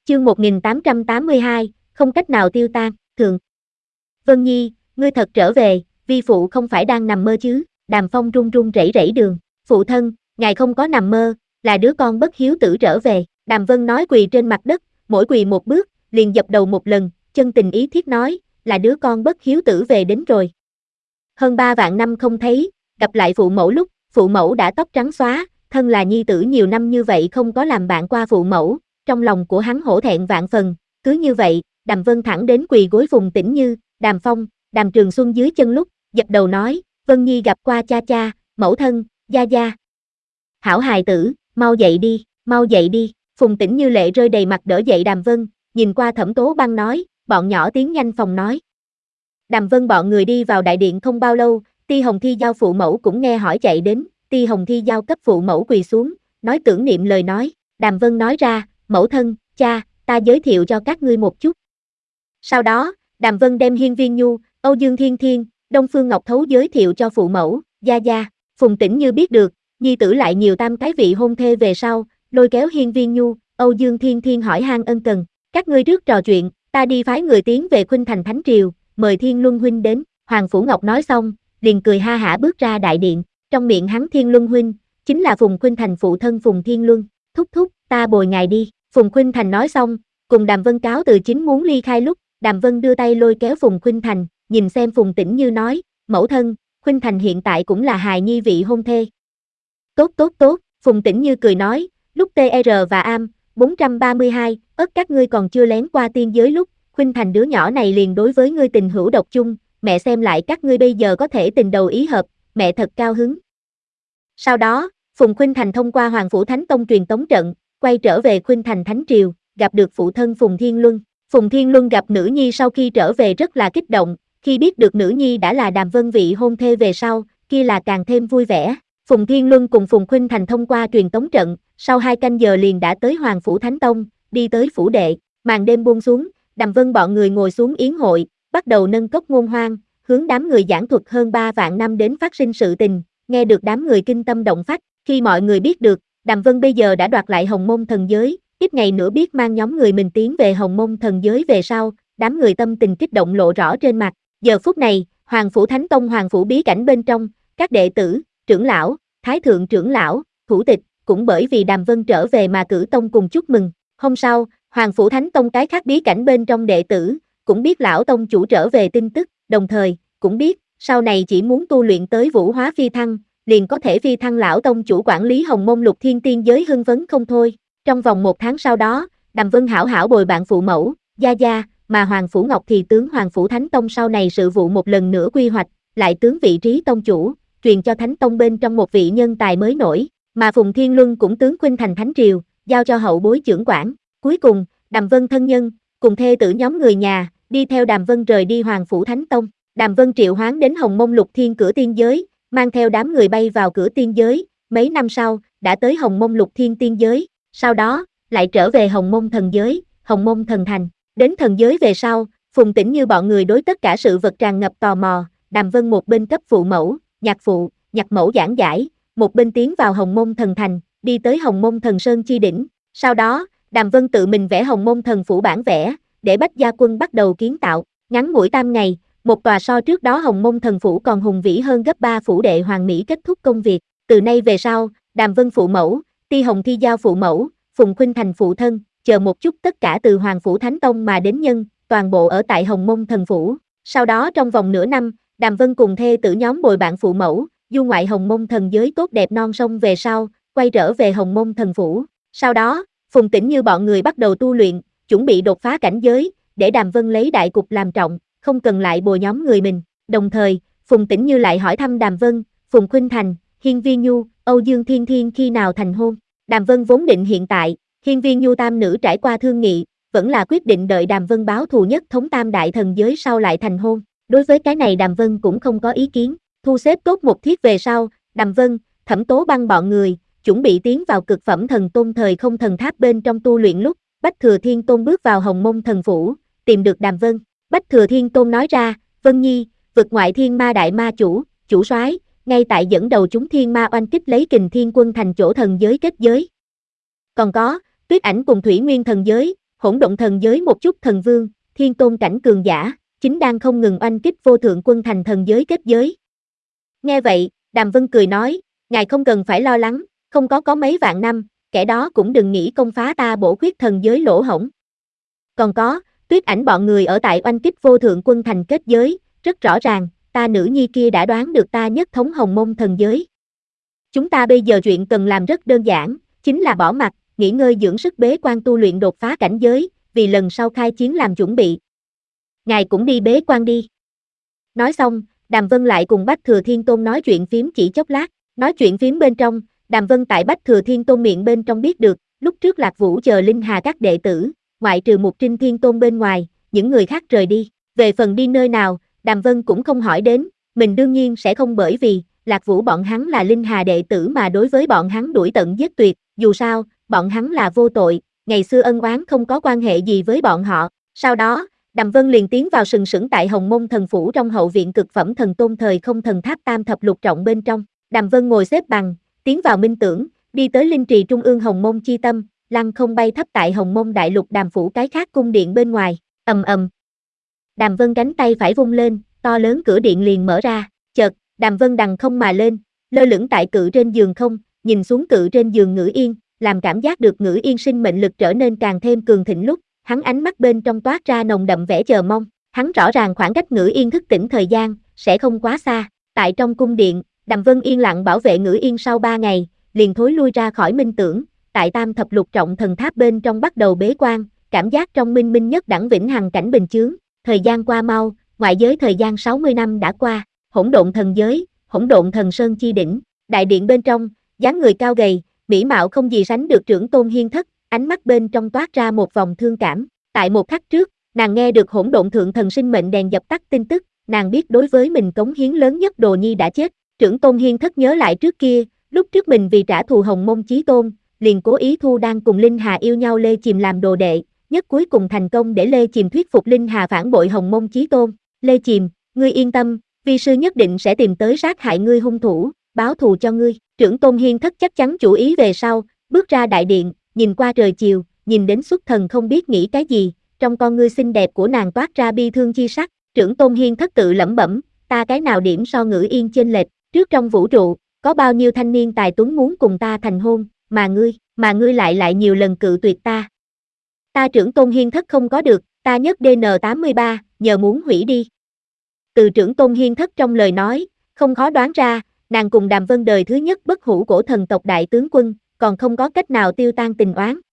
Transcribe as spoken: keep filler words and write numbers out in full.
Chương một nghìn tám trăm tám mươi hai, không cách nào tiêu tan, thượng. Vân Nhi, ngươi thật trở về, vi phụ không phải đang nằm mơ chứ? Đàm Phong run run rẩy rẩy đường. Phụ thân, ngài không có nằm mơ, là đứa con bất hiếu tử trở về. Đàm Vân nói quỳ trên mặt đất, mỗi quỳ một bước, liền dập đầu một lần, chân tình ý thiết nói, là đứa con bất hiếu tử về đến rồi. Hơn ba vạn năm không thấy, gặp lại phụ mẫu lúc, phụ mẫu đã tóc trắng xóa, thân là nhi tử nhiều năm như vậy không có làm bạn qua phụ mẫu, trong lòng của hắn hổ thẹn vạn phần, cứ như vậy, Đàm Vân thẳng đến quỳ gối Phùng Tĩnh Như, Đàm Phong, Đàm Trường Xuân dưới chân lúc, dập đầu nói, Vân Nhi gặp qua cha cha, mẫu thân, gia gia. Hảo hài tử, mau dậy đi, mau dậy đi, Phùng Tĩnh Như lệ rơi đầy mặt đỡ dậy Đàm Vân, nhìn qua Thẩm Tố Băng nói, bọn nhỏ tiến nhanh phòng nói. Đàm Vân bọn người đi vào đại điện không bao lâu, Ti Hồng Thi Giao phụ mẫu cũng nghe hỏi chạy đến, Ti Hồng Thi Giao cấp phụ mẫu quỳ xuống, nói tưởng niệm lời nói, Đàm Vân nói ra, mẫu thân, cha, ta giới thiệu cho các ngươi một chút. Sau đó, Đàm Vân đem Hiên Viên Nhu, Âu Dương Thiên Thiên, Đông Phương Ngọc Thấu giới thiệu cho phụ mẫu, gia gia, Phùng Tĩnh Như biết được, nhi tử lại nhiều tam cái vị hôn thê về sau, lôi kéo Hiên Viên Nhu, Âu Dương Thiên Thiên hỏi han ân cần, các ngươi trước trò chuyện, ta đi phái người tiến về Khuynh Thành Thánh Triều, mời Thiên Luân huynh đến, Hoàng Phủ Ngọc nói xong, liền cười ha hả bước ra đại điện, trong miệng hắn Thiên Luân huynh, chính là Phùng Khuynh Thành phụ thân Phùng Thiên Luân, thúc thúc, ta bồi ngài đi, Phùng Khuynh Thành nói xong, cùng Đàm Vân cáo từ chính muốn ly khai lúc, Đàm Vân đưa tay lôi kéo Phùng Khuynh Thành, nhìn xem Phùng Tĩnh Như nói, mẫu thân, Khuynh Thành hiện tại cũng là hài nhi vị hôn thê. Tốt tốt tốt, Phùng Tĩnh Như cười nói, lúc tê rờ và am, bốn trăm ba mươi hai, ớt các ngươi còn chưa lén qua tiên giới lúc, Khuynh Thành đứa nhỏ này liền đối với ngươi tình hữu độc chung, mẹ xem lại các ngươi bây giờ có thể tình đầu ý hợp, mẹ thật cao hứng. Sau đó, Phùng Khuynh Thành thông qua Hoàng Phủ Thánh Tông truyền tống trận, quay trở về Khuynh Thành Thánh Triều, gặp được phụ thân Phùng Thiên Luân. Phùng Thiên Luân gặp nữ nhi sau khi trở về rất là kích động, khi biết được nữ nhi đã là Đàm Vân vị hôn thê về sau, kia là càng thêm vui vẻ. Phùng Thiên Luân cùng Phùng Khuynh Thành thông qua truyền tống trận, sau hai canh giờ liền đã tới Hoàng Phủ Thánh Tông, đi tới phủ đệ, màn đêm buông xuống, Đàm Vân bọn người ngồi xuống yến hội, bắt đầu nâng cốc ngôn hoan, hướng đám người giảng thuật hơn ba vạn năm đến phát sinh sự tình, nghe được đám người kinh tâm động phách, khi mọi người biết được, Đàm Vân bây giờ đã đoạt lại Hồng Môn Thần Giới, ít ngày nữa biết mang nhóm người mình tiến về Hồng Môn Thần Giới về sau, đám người tâm tình kích động lộ rõ trên mặt. Giờ phút này, Hoàng Phủ Thánh Tông Hoàng Phủ bí cảnh bên trong, các đệ tử, trưởng lão, thái thượng trưởng lão, thủ tịch, cũng bởi vì Đàm Vân trở về mà cử tông cùng chúc mừng. Hôm sau, Hoàng Phủ Thánh Tông cái khác bí cảnh bên trong đệ tử, cũng biết lão tông chủ trở về tin tức, đồng thời, cũng biết, sau này chỉ muốn tu luyện tới vũ hóa phi thăng, liền có thể phi thăng lão tông chủ quản lý Hồng Môn Lục Thiên Tiên giới hưng phấn không thôi. Trong vòng một tháng sau đó, Đàm Vân hảo hảo bồi bạn phụ mẫu, gia gia, mà Hoàng Phủ Ngọc thì tướng Hoàng Phủ Thánh Tông sau này sự vụ một lần nữa quy hoạch, lại tướng vị trí tông chủ, truyền cho Thánh Tông bên trong một vị nhân tài mới nổi, mà Phùng Thiên Luân cũng tướng Khuynh Thành Thánh Triều, giao cho hậu bối trưởng quản. Cuối cùng, Đàm Vân thân nhân, cùng thê tử nhóm người nhà, đi theo Đàm Vân rời đi Hoàng Phủ Thánh Tông. Đàm Vân triệu hoán đến Hồng Môn Lục Thiên cửa tiên giới, mang theo đám người bay vào cửa tiên giới, mấy năm sau, đã tới Hồng Môn Lục Thiên tiên giới, sau đó, lại trở về Hồng Môn Thần Giới, Hồng Môn Thần Thành. Đến thần giới về sau, Phùng Tĩnh Như bọn người đối tất cả sự vật tràn ngập tò mò, Đàm Vân một bên cấp phụ mẫu, nhạc phụ, nhạc mẫu giảng giải, một bên tiến vào Hồng Môn Thần Thành, đi tới Hồng Môn Thần Sơn chi đỉnh. Sau đó, Đàm Vân tự mình vẽ Hồng Môn Thần phủ bản vẽ, để Bách Gia Quân bắt đầu kiến tạo. Ngắn ngủi tam ngày, một tòa so trước đó Hồng Môn Thần phủ còn hùng vĩ hơn gấp ba phủ đệ hoàng mỹ kết thúc công việc. Từ nay về sau, Đàm Vân phụ mẫu, Ti Hồng Thi Giao phụ mẫu, Phùng Khuynh Thành phụ thân, chờ một chút tất cả từ Hoàng Phủ Thánh Tông mà đến nhân, toàn bộ ở tại Hồng Môn Thần phủ. Sau đó trong vòng nửa năm, Đàm Vân cùng thê tử nhóm bồi bạn phụ mẫu, du ngoại Hồng Môn Thần giới tốt đẹp non sông về sau, quay trở về Hồng Môn Thần phủ. Sau đó, Phùng Tĩnh Như bọn người bắt đầu tu luyện, chuẩn bị đột phá cảnh giới, để Đàm Vân lấy đại cục làm trọng, không cần lại bồi nhóm người mình. Đồng thời, Phùng Tĩnh Như lại hỏi thăm Đàm Vân, Phùng Khuynh Thành, Hiên Viên Nhu, Âu Dương Thiên Thiên khi nào thành hôn. Đàm Vân vốn định hiện tại, Hiên Viên Nhu tam nữ trải qua thương nghị, vẫn là quyết định đợi Đàm Vân báo thù nhất thống tam đại thần giới sau lại thành hôn. Đối với cái này Đàm Vân cũng không có ý kiến. Thu xếp tốt một thiết về sau, Đàm Vân, Thẩm Tố Băng bọn người, chuẩn bị tiến vào cực phẩm thần tôn thời không thần tháp bên trong tu luyện lúc, Bách Thừa Thiên Tôn bước vào Hồng Môn Thần phủ, tìm được Đàm Vân. Bách Thừa Thiên Tôn nói ra, Vân Nhi, vực ngoại thiên ma đại ma chủ, chủ soái, ngay tại dẫn đầu chúng thiên ma oanh kích lấy Kình Thiên Quân thành chỗ thần giới kết giới. Còn có, Tuyết Ảnh cùng Thủy Nguyên thần giới, hỗn độn thần giới một chút thần vương, thiên tôn cảnh cường giả, chính đang không ngừng oanh kích vô thượng quân thành thần giới kết giới. Nghe vậy, Đàm Vân cười nói, ngài không cần phải lo lắng, không có có mấy vạn năm, kẻ đó cũng đừng nghĩ công phá ta bổ khuyết thần giới lỗ hổng. Còn có, Tuyết Ảnh bọn người ở tại oanh kích vô thượng quân thành kết giới, rất rõ ràng, ta nữ nhi kia đã đoán được ta nhất thống hồng môn thần giới. Chúng ta bây giờ chuyện cần làm rất đơn giản, chính là bỏ mặt, nghỉ ngơi dưỡng sức bế quan tu luyện đột phá cảnh giới, vì lần sau khai chiến làm chuẩn bị. Ngài cũng đi bế quan đi. Nói xong, Đàm Vân lại cùng Bách Thừa Thiên Tôn nói chuyện phím chỉ chốc lát, nói chuyện phím bên trong, Đàm Vân tại Bách Thừa Thiên Tôn miệng bên trong biết được, lúc trước Lạc Vũ chờ Linh Hà các đệ tử, ngoại trừ Mục Trinh Thiên Tôn bên ngoài, những người khác rời đi, về phần đi nơi nào, Đàm Vân cũng không hỏi đến, mình đương nhiên sẽ không bởi vì, Lạc Vũ bọn hắn là Linh Hà đệ tử mà đối với bọn hắn đuổi tận giết tuyệt, dù sao, bọn hắn là vô tội, ngày xưa ân oán không có quan hệ gì với bọn họ, sau đó, Đàm Vân liền tiến vào sừng sững tại Hồng Môn thần phủ trong hậu viện cực phẩm thần tôn thời không thần tháp tam thập lục trọng bên trong, Đàm Vân ngồi xếp bằng, tiến vào minh tưởng, đi tới linh trì trung ương Hồng Môn chi tâm, lăng không bay thấp tại Hồng Môn đại lục Đàm phủ cái khác cung điện bên ngoài, ầm ầm. Đàm Vân cánh tay phải vung lên, to lớn cửa điện liền mở ra, chợt, Đàm Vân đằng không mà lên, lơ lửng tại cự trên giường không, nhìn xuống cự trên giường Ngữ Yên, làm cảm giác được Ngữ Yên sinh mệnh lực trở nên càng thêm cường thịnh lúc, hắn ánh mắt bên trong toát ra nồng đậm vẻ chờ mong, hắn rõ ràng khoảng cách Ngữ Yên thức tỉnh thời gian, sẽ không quá xa, tại trong cung điện, Đàm Vân yên lặng bảo vệ Ngữ Yên sau ba ngày, liền thối lui ra khỏi minh tưởng, tại tam thập lục trọng thần tháp bên trong bắt đầu bế quan, cảm giác trong minh minh nhất đẳng vĩnh hằng cảnh bình chướng, thời gian qua mau, ngoại giới thời gian sáu mươi năm đã qua, hỗn độn thần giới, hỗn độn thần sơn chi đỉnh, đại điện bên trong, dáng người cao gầy, mỹ mạo không gì sánh được trưởng tôn Hiên Thất, ánh mắt bên trong toát ra một vòng thương cảm, tại một khắc trước, nàng nghe được hỗn độn thượng thần sinh mệnh đèn dập tắt tin tức, nàng biết đối với mình cống hiến lớn nhất Đồ Nhi đã chết, trưởng tôn Hiên Thất nhớ lại trước kia, lúc trước mình vì trả thù Hồng Môn chí tôn, liền cố ý thu đang cùng Linh Hà yêu nhau Lê Chìm làm đồ đệ, nhất cuối cùng thành công để Lê Chìm thuyết phục Linh Hà phản bội Hồng Môn chí tôn, Lê Chìm, ngươi yên tâm, vi sư nhất định sẽ tìm tới sát hại ngươi hung thủ, báo thù cho ngươi, trưởng tôn Hiên Thất chắc chắn chủ ý về sau, bước ra đại điện, nhìn qua trời chiều, nhìn đến xuất thần không biết nghĩ cái gì, trong con ngươi xinh đẹp của nàng toát ra bi thương chi sắc, trưởng tôn Hiên Thất tự lẩm bẩm, ta cái nào điểm so Ngữ Yên chênh lệch, trước trong vũ trụ, có bao nhiêu thanh niên tài tuấn muốn cùng ta thành hôn, mà ngươi, mà ngươi lại lại nhiều lần cự tuyệt ta. Ta trưởng tôn Hiên Thất không có được, ta nhất D N tám mươi ba, nhờ muốn hủy đi. Từ trưởng tôn Hiên Thất trong lời nói, không khó đoán ra, nàng cùng Đàm Vân đời thứ nhất bất hủ cổ thần tộc đại tướng quân, còn không có cách nào tiêu tan tình oán,